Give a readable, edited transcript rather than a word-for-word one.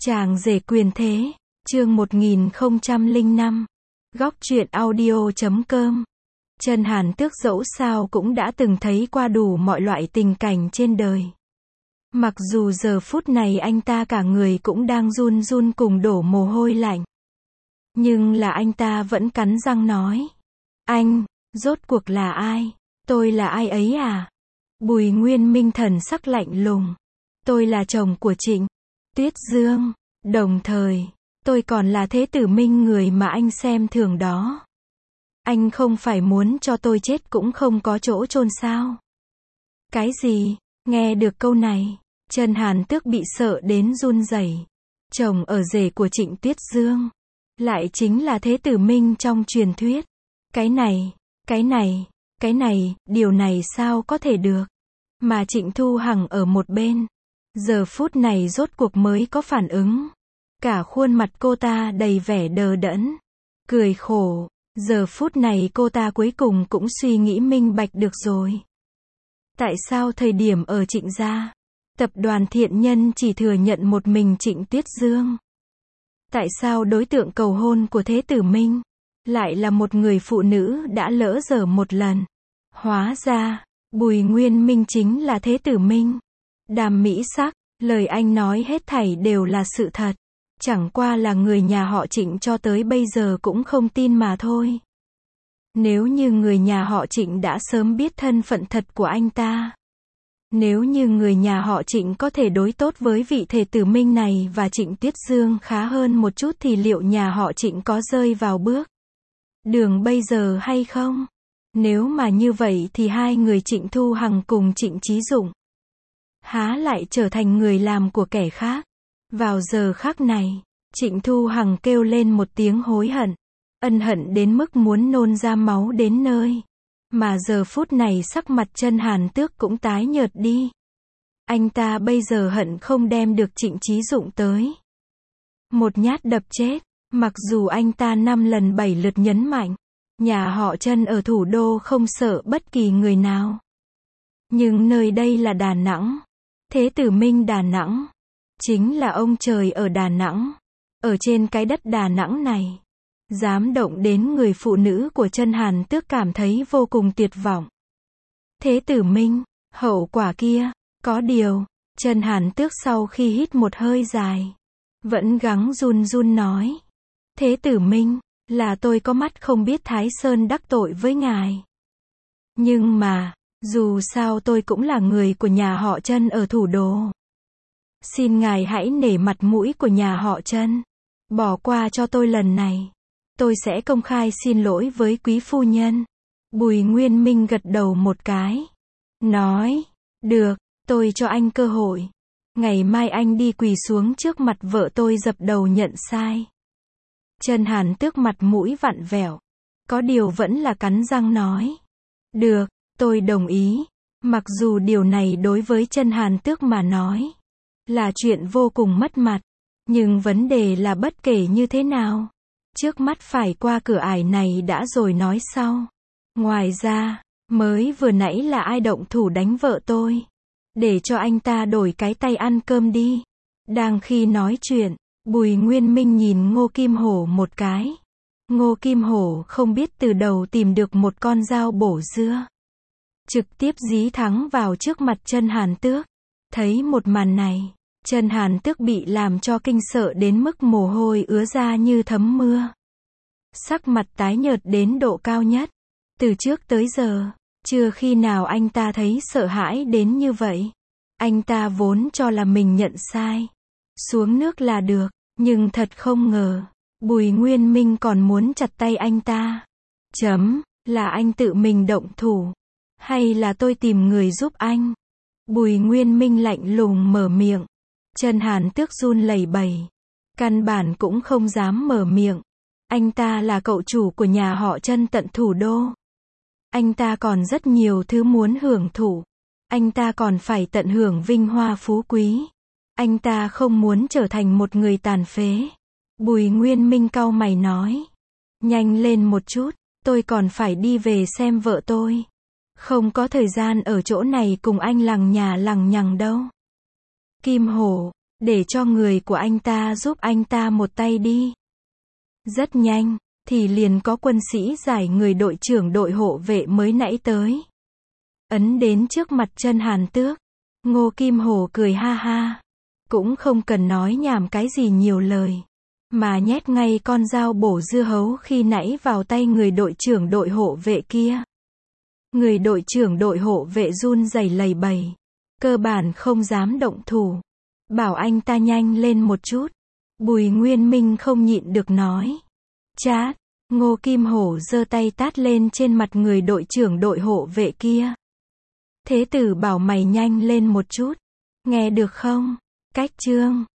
Chàng rể quyền thế, chương 1005, góc truyện audio.com. Trần Hàn Tước dẫu sao cũng đã từng thấy qua đủ mọi loại tình cảnh trên đời. Mặc dù giờ phút này anh ta cả người cũng đang run run cùng đổ mồ hôi lạnh. Nhưng là anh ta vẫn cắn răng nói. Anh, rốt cuộc là ai? Tôi là ai ấy à? Bùi Nguyên Minh thần sắc lạnh lùng. Tôi là chồng của Trịnh Tuyết Dương. Đồng thời, tôi còn là Thế Tử Minh, người mà anh xem thường đó. Anh không phải muốn cho tôi chết cũng không có chỗ chôn sao? Cái gì? Nghe được câu này, Trần Hàn Tước bị sợ đến run rẩy. Chồng ở rể của Trịnh Tuyết Dương, lại chính là Thế Tử Minh trong truyền thuyết. Cái này, điều này sao có thể được? Mà Trịnh Thu Hằng ở một bên, giờ phút này rốt cuộc mới có phản ứng. Cả khuôn mặt cô ta đầy vẻ đờ đẫn, cười khổ. Giờ phút này cô ta cuối cùng cũng suy nghĩ minh bạch được rồi. Tại sao thời điểm ở Trịnh gia, tập đoàn Thiện Nhân chỉ thừa nhận một mình Trịnh Tuyết Dương? Tại sao đối tượng cầu hôn của Thế Tử Minh lại là một người phụ nữ đã lỡ dở một lần? Hóa ra, Bùi Nguyên Minh chính là Thế Tử Minh. Đàm Mỹ Sắc, lời anh nói hết thảy đều là sự thật. Chẳng qua là người nhà họ Trịnh cho tới bây giờ cũng không tin mà thôi. Nếu như người nhà họ Trịnh đã sớm biết thân phận thật của anh ta. Nếu như người nhà họ Trịnh có thể đối tốt với vị Thế Tử Minh này và Trịnh Tuyết Dương khá hơn một chút thì liệu nhà họ Trịnh có rơi vào bước đường bây giờ hay không? Nếu mà như vậy thì hai người Trịnh Thu Hằng cùng Trịnh Chí Dụng há lại trở thành người làm của kẻ khác? Vào giờ khắc này, Trịnh Thu Hằng kêu lên một tiếng hối hận, ân hận đến mức muốn nôn ra máu đến nơi. Mà giờ phút này sắc mặt Trần Hàn Tước cũng tái nhợt đi. Anh ta bây giờ hận không đem được Trịnh Chí Dụng tới một nhát đập chết. Mặc dù anh ta 5 lần 7 lượt nhấn mạnh, nhà họ Trần ở thủ đô không sợ bất kỳ người nào. Nhưng nơi đây là Đà Nẵng. Thế Tử Minh Đà Nẵng chính là ông trời ở Đà Nẵng. Ở trên cái đất Đà Nẵng này, dám động đến người phụ nữ của Trần Hàn Tước cảm thấy vô cùng tuyệt vọng. Thế Tử Minh, hậu quả kia, có điều, Trần Hàn Tước sau khi hít một hơi dài, vẫn gắng run run nói. Thế Tử Minh, là tôi có mắt không biết Thái Sơn đắc tội với ngài. Nhưng mà, dù sao tôi cũng là người của nhà họ Trần ở thủ đô. Xin ngài hãy nể mặt mũi của nhà họ Trần, bỏ qua cho tôi lần này. Tôi sẽ công khai xin lỗi với quý phu nhân. Bùi Nguyên Minh gật đầu một cái, nói, được, tôi cho anh cơ hội. Ngày mai anh đi quỳ xuống trước mặt vợ tôi dập đầu nhận sai. Trần Hàn Tước mặt mũi vặn vẹo, có điều vẫn là cắn răng nói. Được, tôi đồng ý. Mặc dù điều này đối với Trần Hàn Tước mà nói là chuyện vô cùng mất mặt, nhưng vấn đề là bất kể như thế nào, trước mắt phải qua cửa ải này đã rồi nói sau. Ngoài ra, mới vừa nãy là ai động thủ đánh vợ tôi? Để cho anh ta đổi cái tay ăn cơm đi. Đang khi nói chuyện, Bùi Nguyên Minh nhìn Ngô Kim Hổ một cái. Ngô Kim Hổ không biết từ đầu tìm được một con dao bổ dưa, trực tiếp dí thẳng vào trước mặt Trần Hàn Tước. Thấy một màn này, Trần Hàn Tước bị làm cho kinh sợ đến mức mồ hôi ứa ra như thấm mưa. Sắc mặt tái nhợt đến độ cao nhất. Từ trước tới giờ, chưa khi nào anh ta thấy sợ hãi đến như vậy. Anh ta vốn cho là mình nhận sai, xuống nước là được, nhưng thật không ngờ, Bùi Nguyên Minh còn muốn chặt tay anh ta. Là anh tự mình động thủ, hay là tôi tìm người giúp anh? Bùi Nguyên Minh lạnh lùng mở miệng. Trần Hàn Tước run lẩy bẩy, căn bản cũng không dám mở miệng. Anh ta là cậu chủ của nhà họ Trần tận thủ đô. Anh ta còn rất nhiều thứ muốn hưởng thụ. Anh ta còn phải tận hưởng vinh hoa phú quý. Anh ta không muốn trở thành một người tàn phế. Bùi Nguyên Minh cau mày nói. Nhanh lên một chút, tôi còn phải đi về xem vợ tôi. Không có thời gian ở chỗ này cùng anh lằng nhà lằng nhằng đâu. Kim Hổ, Để cho người của anh ta giúp anh ta một tay đi. Rất nhanh, thì liền có quân sĩ giải người đội trưởng đội hộ vệ mới nãy tới. Ấn đến trước mặt chân Hàn Tước. Ngô Kim Hổ cười ha ha. Cũng không cần nói nhảm cái gì nhiều lời. Mà nhét ngay con dao bổ dưa hấu khi nãy vào tay người đội trưởng đội hộ vệ kia. Người đội trưởng đội hộ vệ run rẩy lầy bầy. Cơ bản không dám động thủ. Bảo anh ta nhanh lên một chút. Bùi Nguyên Minh không nhịn được nói. Chát, Ngô Kim Hổ giơ tay tát lên trên mặt người đội trưởng đội hộ vệ kia. Thế tử bảo mày nhanh lên một chút. Nghe được không? Cách chương